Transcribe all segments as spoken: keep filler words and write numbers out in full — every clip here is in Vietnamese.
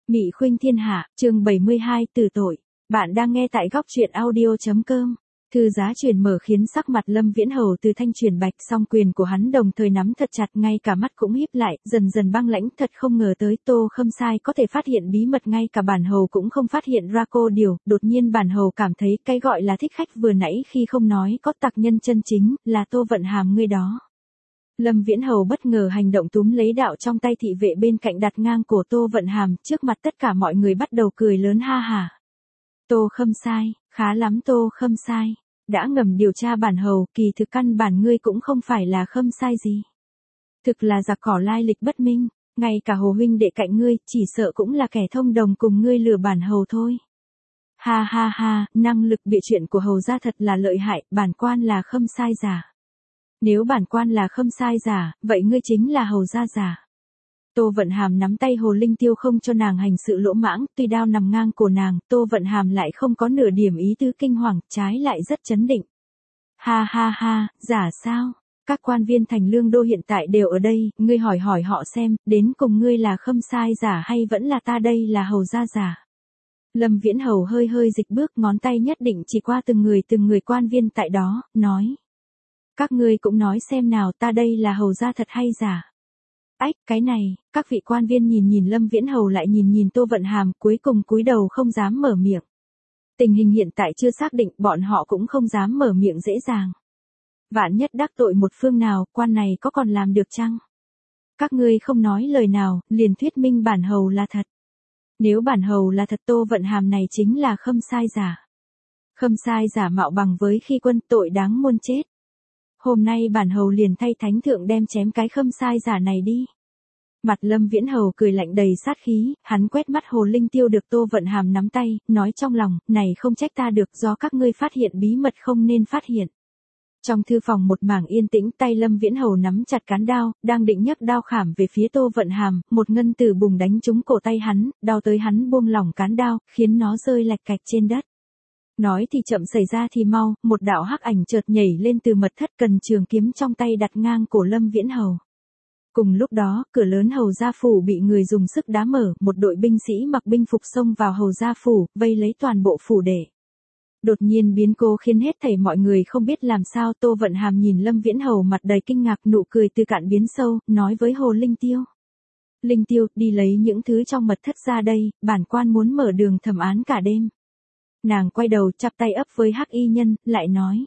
Mị Khuynh Thiên Hạ, chương bảy mươi hai, Tử Tội. Bạn đang nghe tại góc truyện audio chấm com. Thư giá truyền mở khiến sắc mặt Lâm Viễn Hầu từ thanh chuyển bạch, song quyền của hắn đồng thời nắm thật chặt, ngay cả mắt cũng híp lại, dần dần băng lãnh. Thật không ngờ tới Tô Khâm Sai có thể phát hiện bí mật, ngay cả bản hầu cũng không phát hiện ra. Cô điều, đột nhiên bản hầu cảm thấy cái gọi là thích khách vừa nãy khi không nói có tặc nhân chân chính, là Tô Vận Hàm ngươi đó. Lâm Viễn Hầu bất ngờ hành động, túm lấy đạo trong tay thị vệ bên cạnh đặt ngang cổ Tô Vận Hàm, trước mặt tất cả mọi người bắt đầu cười lớn ha hả. Tô Khâm Sai, khá lắm Tô Khâm Sai, đã ngầm điều tra bản hầu, kỳ thực căn bản ngươi cũng không phải là Khâm Sai gì. Thực là giặc cỏ lai lịch bất minh, ngay cả Hồ huynh đệ cạnh ngươi, chỉ sợ cũng là kẻ thông đồng cùng ngươi lừa bản hầu thôi. Ha ha ha, năng lực bịa chuyện của hầu gia thật là lợi hại, bản quan là Khâm Sai giả. Nếu bản quan là Khâm Sai giả, vậy ngươi chính là hầu gia giả. Tô Vận Hàm nắm tay Hồ Linh Tiêu không cho nàng hành sự lỗ mãng, tuy đao nằm ngang cổ nàng, Tô Vận Hàm lại không có nửa điểm ý tứ kinh hoàng, trái lại rất chấn định. Ha ha ha, giả sao? Các quan viên thành Lương Đô hiện tại đều ở đây, ngươi hỏi hỏi họ xem, đến cùng ngươi là Khâm Sai giả hay vẫn là ta đây là hầu gia giả? Lâm Viễn Hầu hơi hơi dịch bước, ngón tay nhất định chỉ qua từng người từng người quan viên tại đó, nói. Các ngươi cũng nói xem nào, ta đây là hầu gia thật hay giả? Ách, cái này, các vị quan viên nhìn nhìn Lâm Viễn Hầu lại nhìn nhìn Tô Vận Hàm, cuối cùng cúi đầu không dám mở miệng. Tình hình hiện tại chưa xác định, bọn họ cũng không dám mở miệng dễ dàng. Vạn nhất đắc tội một phương nào, quan này có còn làm được chăng? Các ngươi không nói lời nào, liền thuyết minh bản hầu là thật. Nếu bản hầu là thật, Tô Vận Hàm này chính là Khâm Sai giả. Khâm Sai giả mạo bằng với khi quân, tội đáng muôn chết. Hôm nay bản hầu liền thay thánh thượng đem chém cái Khâm Sai giả này đi. Mặt Lâm Viễn Hầu cười lạnh đầy sát khí, hắn quét mắt Hồ Linh Tiêu được Tô Vận Hàm nắm tay, nói trong lòng, này không trách ta được, do các ngươi phát hiện bí mật không nên phát hiện. Trong thư phòng một mảng yên tĩnh, tay Lâm Viễn Hầu nắm chặt cán đao, đang định nhấc đao khảm về phía Tô Vận Hàm, một ngân tử bùng đánh trúng cổ tay hắn, đau tới hắn buông lỏng cán đao, khiến nó rơi lạch cạch trên đất. Nói thì chậm xảy ra thì mau, một đạo hắc ảnh chợt nhảy lên từ mật thất, cần trường kiếm trong tay đặt ngang cổ Lâm Viễn Hầu. Cùng lúc đó, cửa lớn hầu gia phủ bị người dùng sức đá mở, một đội binh sĩ mặc binh phục xông vào hầu gia phủ, vây lấy toàn bộ phủ để. Đột nhiên biến cố khiến hết thảy mọi người không biết làm sao. Tô Vận Hàm nhìn Lâm Viễn Hầu mặt đầy kinh ngạc, nụ cười từ cạn biến sâu, nói với Hồ Linh Tiêu. Linh Tiêu, đi lấy những thứ trong mật thất ra đây, bản quan muốn mở đường thẩm án cả đêm. Nàng quay đầu chắp tay ấp với hắc y nhân, lại nói.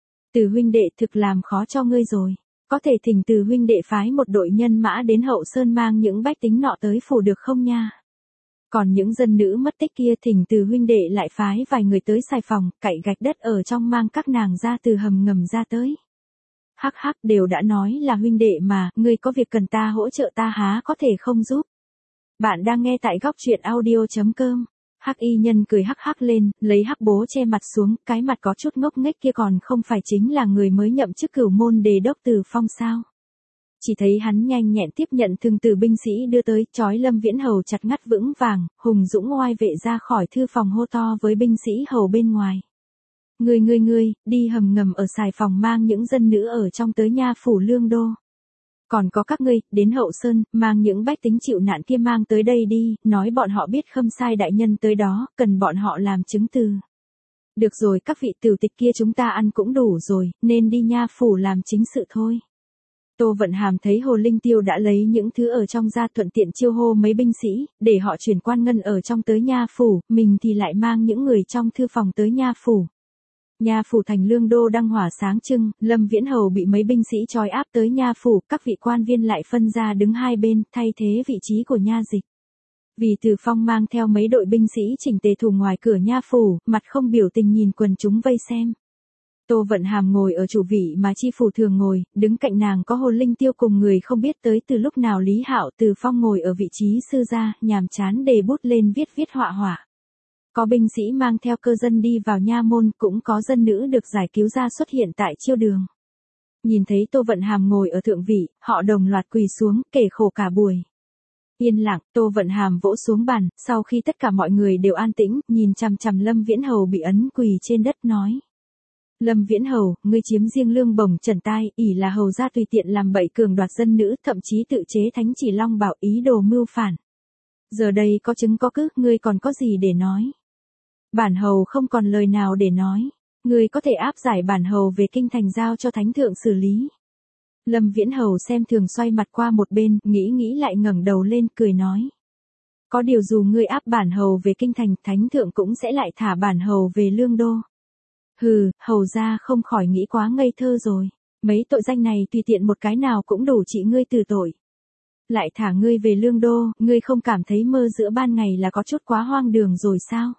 Từ huynh đệ thực làm khó cho ngươi rồi. Có thể thỉnh từ huynh đệ phái một đội nhân mã đến Hậu Sơn mang những bách tính nọ tới phủ được không nha? Còn những dân nữ mất tích kia thỉnh từ huynh đệ lại phái vài người tới Sài Phòng, cậy gạch đất ở trong mang các nàng ra từ hầm ngầm ra tới. Hắc hắc, đều đã nói là huynh đệ mà, ngươi có việc cần ta hỗ trợ ta há có thể không giúp. Bạn đang nghe tại góc truyện audio chấm com. Hắc y nhân cười hắc hắc lên, lấy hắc bố che mặt xuống, cái mặt có chút ngốc nghếch kia còn không phải chính là người mới nhậm chức Cửu Môn Đề đốc Từ Phong sao? Chỉ thấy hắn nhanh nhẹn tiếp nhận thương từ binh sĩ đưa tới, trói Lâm Viễn Hầu chặt ngắt vững vàng, hùng dũng oai vệ ra khỏi thư phòng hô to với binh sĩ hầu bên ngoài. Ngươi ngươi ngươi, đi hầm ngầm ở Sài Phòng mang những dân nữ ở trong tới nha phủ Lương Đô. Còn có các ngươi, đến Hậu Sơn, mang những bách tính chịu nạn kia mang tới đây đi, nói bọn họ biết Khâm Sai đại nhân tới đó, cần bọn họ làm chứng từ. Được rồi, các vị tiểu tịch kia chúng ta ăn cũng đủ rồi, nên đi nha phủ làm chính sự thôi. Tô Vận Hàm thấy Hồ Linh Tiêu đã lấy những thứ ở trong ra, thuận tiện chiêu hô mấy binh sĩ, để họ chuyển quan ngân ở trong tới nha phủ, mình thì lại mang những người trong thư phòng tới nha phủ. Nha phủ thành Lương Đô đăng hỏa sáng trưng, Lâm Viễn Hầu bị mấy binh sĩ trói áp tới nha phủ, các vị quan viên lại phân ra đứng hai bên, thay thế vị trí của nha dịch. Vì Từ Phong mang theo mấy đội binh sĩ chỉnh tề thủ ngoài cửa nha phủ, mặt không biểu tình nhìn quần chúng vây xem. Tô Vận Hàm ngồi ở chủ vị mà chi phủ thường ngồi, đứng cạnh nàng có Hồ Linh Tiêu cùng người không biết tới từ lúc nào Lý Hạo. Từ Phong ngồi ở vị trí sư gia, nhàm chán đề bút lên viết viết họa họa. Có binh sĩ mang theo cơ dân đi vào nha môn, cũng có dân nữ được giải cứu ra xuất hiện tại chiêu đường. Nhìn thấy Tô Vận Hàm ngồi ở thượng vị, họ đồng loạt quỳ xuống, kể khổ cả buổi. Yên lặng, Tô Vận Hàm vỗ xuống bàn, sau khi tất cả mọi người đều an tĩnh, nhìn chằm chằm Lâm Viễn Hầu bị ấn quỳ trên đất nói. Lâm Viễn Hầu, ngươi chiếm riêng lương bổng trần tai, ỷ là hầu gia tùy tiện làm bậy cường đoạt dân nữ, thậm chí tự chế thánh chỉ long bảo, ý đồ mưu phản. Giờ đây có chứng có cứ, ngươi còn có gì để nói? Bản hầu không còn lời nào để nói. Ngươi có thể áp giải bản hầu về kinh thành giao cho thánh thượng xử lý. Lâm Viễn Hầu xem thường xoay mặt qua một bên, nghĩ nghĩ lại ngẩng đầu lên cười nói. Có điều dù ngươi áp bản hầu về kinh thành, thánh thượng cũng sẽ lại thả bản hầu về lương đô. Hừ, hầu gia không khỏi nghĩ quá ngây thơ rồi. Mấy tội danh này tùy tiện một cái nào cũng đủ trị ngươi từ tội. Lại thả ngươi về lương đô, ngươi không cảm thấy mơ giữa ban ngày là có chút quá hoang đường rồi sao?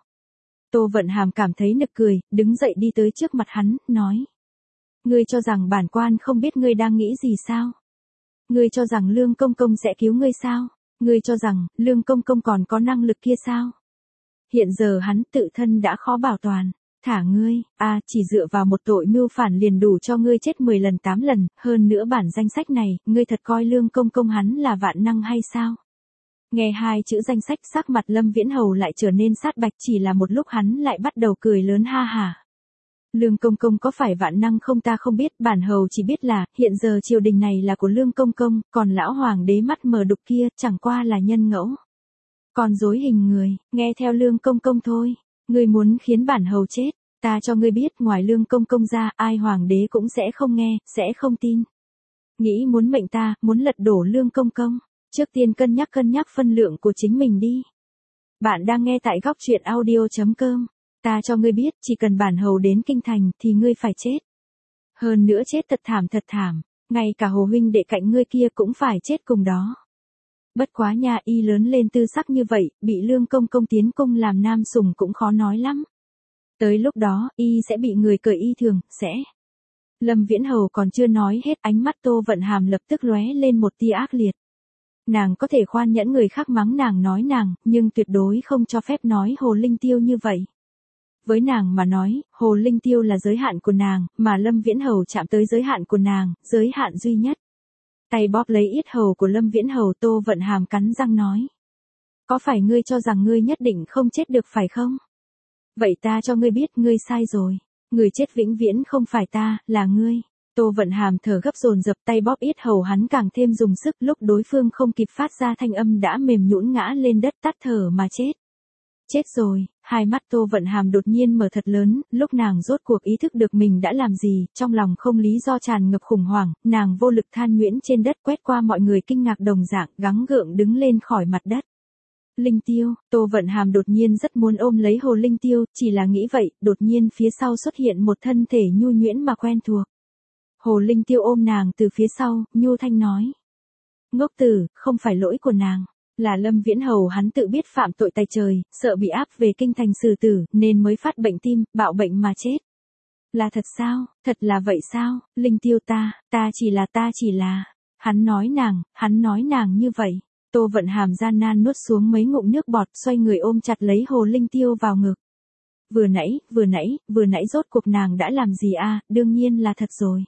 Tô Vận Hàm cảm thấy nực cười, đứng dậy đi tới trước mặt hắn, nói. Ngươi cho rằng bản quan không biết ngươi đang nghĩ gì sao? Ngươi cho rằng Lương Công Công sẽ cứu ngươi sao? Ngươi cho rằng, Lương Công Công còn có năng lực kia sao? Hiện giờ hắn tự thân đã khó bảo toàn. Thả ngươi, à, chỉ dựa vào một tội mưu phản liền đủ cho ngươi chết mười lần tám lần, hơn nữa bản danh sách này, ngươi thật coi Lương Công Công hắn là vạn năng hay sao? Nghe hai chữ danh sách, sắc mặt Lâm Viễn Hầu lại trở nên sát bạch, chỉ là một lúc hắn lại bắt đầu cười lớn ha hả. Lương Công Công có phải vạn năng không ta không biết, bản hầu chỉ biết là, hiện giờ triều đình này là của Lương Công Công, còn lão hoàng đế mắt mờ đục kia, chẳng qua là nhân ngẫu. Còn dối hình người, nghe theo Lương Công Công thôi. Ngươi muốn khiến bản hầu chết, ta cho ngươi biết ngoài Lương Công Công ra, ai hoàng đế cũng sẽ không nghe, sẽ không tin. Nghĩ muốn mệnh ta, muốn lật đổ Lương Công Công, trước tiên cân nhắc cân nhắc phân lượng của chính mình đi. Bạn đang nghe tại góc truyện audio chấm com. Ta cho ngươi biết, chỉ cần bản hầu đến kinh thành thì ngươi phải chết. Hơn nữa chết thật thảm thật thảm, ngay cả Hồ huynh đệ cạnh ngươi kia cũng phải chết cùng đó. Bất quá nhà y lớn lên tư sắc như vậy, bị Lương Công Công tiến cung làm nam sủng cũng khó nói lắm. Tới lúc đó, y sẽ bị người cởi y thường, sẽ. Lâm Viễn Hầu còn chưa nói hết, ánh mắt Tô Vận Hàm lập tức lóe lên một tia ác liệt. Nàng có thể khoan nhẫn người khác mắng nàng nói nàng, nhưng tuyệt đối không cho phép nói Hồ Linh Tiêu như vậy. Với nàng mà nói, Hồ Linh Tiêu là giới hạn của nàng, mà Lâm Viễn Hầu chạm tới giới hạn của nàng, giới hạn duy nhất. Tay bóp lấy yết hầu của Lâm Viễn Hầu, Tô Vận Hàm cắn răng nói. Có phải ngươi cho rằng ngươi nhất định không chết được phải không? Vậy ta cho ngươi biết ngươi sai rồi. Người chết vĩnh viễn không phải ta, là ngươi. Tô Vận Hàm thở gấp dồn dập, tay bóp yết hầu hắn càng thêm dùng sức, lúc đối phương không kịp phát ra thanh âm đã mềm nhũn ngã lên đất tắt thở mà chết. Chết rồi, hai mắt Tô Vận Hàm đột nhiên mở thật lớn, lúc nàng rốt cuộc ý thức được mình đã làm gì, trong lòng không lý do tràn ngập khủng hoảng, nàng vô lực than nhuyễn trên đất, quét qua mọi người kinh ngạc đồng dạng, gắng gượng đứng lên khỏi mặt đất. Linh Tiêu, Tô Vận Hàm đột nhiên rất muốn ôm lấy Hồ Linh Tiêu, chỉ là nghĩ vậy, đột nhiên phía sau xuất hiện một thân thể nhu nhuyễn mà quen thuộc. Hồ Linh Tiêu ôm nàng từ phía sau, nhu thanh nói. Ngốc tử, không phải lỗi của nàng. Là Lâm Viễn Hầu hắn tự biết phạm tội tày trời, sợ bị áp về kinh thành xử tử, nên mới phát bệnh tim, bạo bệnh mà chết. Là thật sao, thật là vậy sao, Linh Tiêu ta, ta chỉ là ta chỉ là. Hắn nói nàng, hắn nói nàng như vậy. Tô Vận Hàm gian nan nuốt xuống mấy ngụm nước bọt, xoay người ôm chặt lấy Hồ Linh Tiêu vào ngực. Vừa nãy, vừa nãy, vừa nãy rốt cuộc nàng đã làm gì a? Đương nhiên là thật rồi.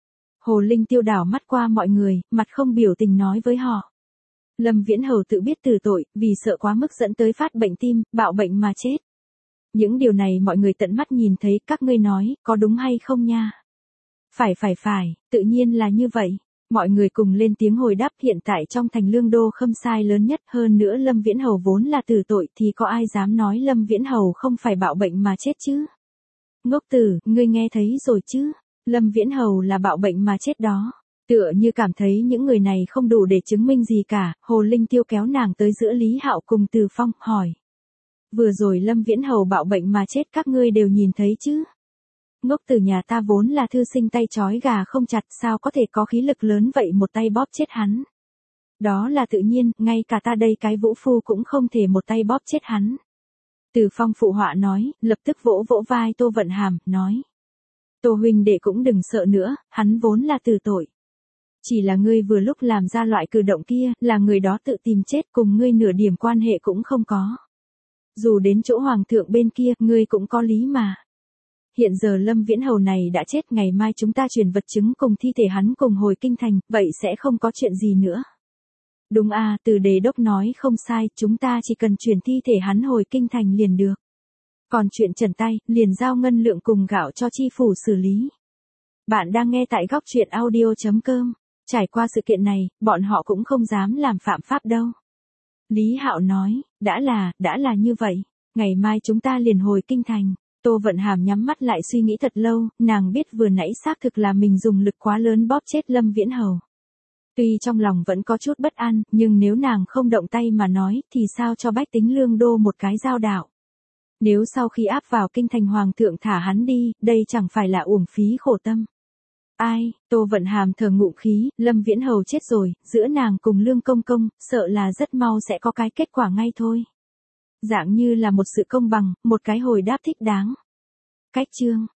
Hồ Linh Tiêu đảo mắt qua mọi người, mặt không biểu tình nói với họ. Lâm Viễn Hầu tự biết từ tội, vì sợ quá mức dẫn tới phát bệnh tim, bạo bệnh mà chết. Những điều này mọi người tận mắt nhìn thấy, các ngươi nói, có đúng hay không nha? Phải phải phải, tự nhiên là như vậy. Mọi người cùng lên tiếng hồi đáp, hiện tại trong thành Lương Đô Khâm sai lớn nhất, hơn nữa Lâm Viễn Hầu vốn là tử tội thì có ai dám nói Lâm Viễn Hầu không phải bạo bệnh mà chết chứ? Ngốc tử, ngươi nghe thấy rồi chứ? Lâm Viễn Hầu là bạo bệnh mà chết đó. Tựa như cảm thấy những người này không đủ để chứng minh gì cả, Hồ Linh Tiêu kéo nàng tới giữa Lý Hạo cùng Từ Phong, hỏi. Vừa rồi Lâm Viễn Hầu bạo bệnh mà chết các ngươi đều nhìn thấy chứ? Ngốc tử nhà ta vốn là thư sinh tay trói gà không chặt, sao có thể có khí lực lớn vậy một tay bóp chết hắn? Đó là tự nhiên, ngay cả ta đây cái vũ phu cũng không thể một tay bóp chết hắn. Từ Phong phụ họa nói, lập tức vỗ vỗ vai Tô Vận Hàm, nói. Tô huynh đệ cũng đừng sợ nữa, hắn vốn là tử tội. Chỉ là ngươi vừa lúc làm ra loại cử động kia, là người đó tự tìm chết, cùng ngươi nửa điểm quan hệ cũng không có. Dù đến chỗ hoàng thượng bên kia, ngươi cũng có lý mà. Hiện giờ Lâm Viễn Hầu này đã chết, ngày mai chúng ta chuyển vật chứng cùng thi thể hắn cùng hồi kinh thành, vậy sẽ không có chuyện gì nữa. Đúng à, từ đề đốc nói không sai, chúng ta chỉ cần chuyển thi thể hắn hồi kinh thành liền được. Còn chuyện trần tay, liền giao ngân lượng cùng gạo cho chi phủ xử lý. Bạn đang nghe tại góc truyện audio chấm com. Trải qua sự kiện này, bọn họ cũng không dám làm phạm pháp đâu. Lý Hạo nói, đã là, đã là như vậy. Ngày mai chúng ta liền hồi kinh thành. Tô Vận Hàm nhắm mắt lại suy nghĩ thật lâu, nàng biết vừa nãy xác thực là mình dùng lực quá lớn bóp chết Lâm Viễn Hầu. Tuy trong lòng vẫn có chút bất an, nhưng nếu nàng không động tay mà nói, thì sao cho bách tính Lương Đô một cái giao đạo. Nếu sau khi áp vào kinh thành hoàng thượng thả hắn đi, đây chẳng phải là uổng phí khổ tâm. Ai, Tô Vận Hàm thở ngụm khí, Lâm Viễn Hầu chết rồi, giữa nàng cùng Lương Công Công, sợ là rất mau sẽ có cái kết quả ngay thôi. Dạng như là một sự công bằng, một cái hồi đáp thích đáng. Cách chương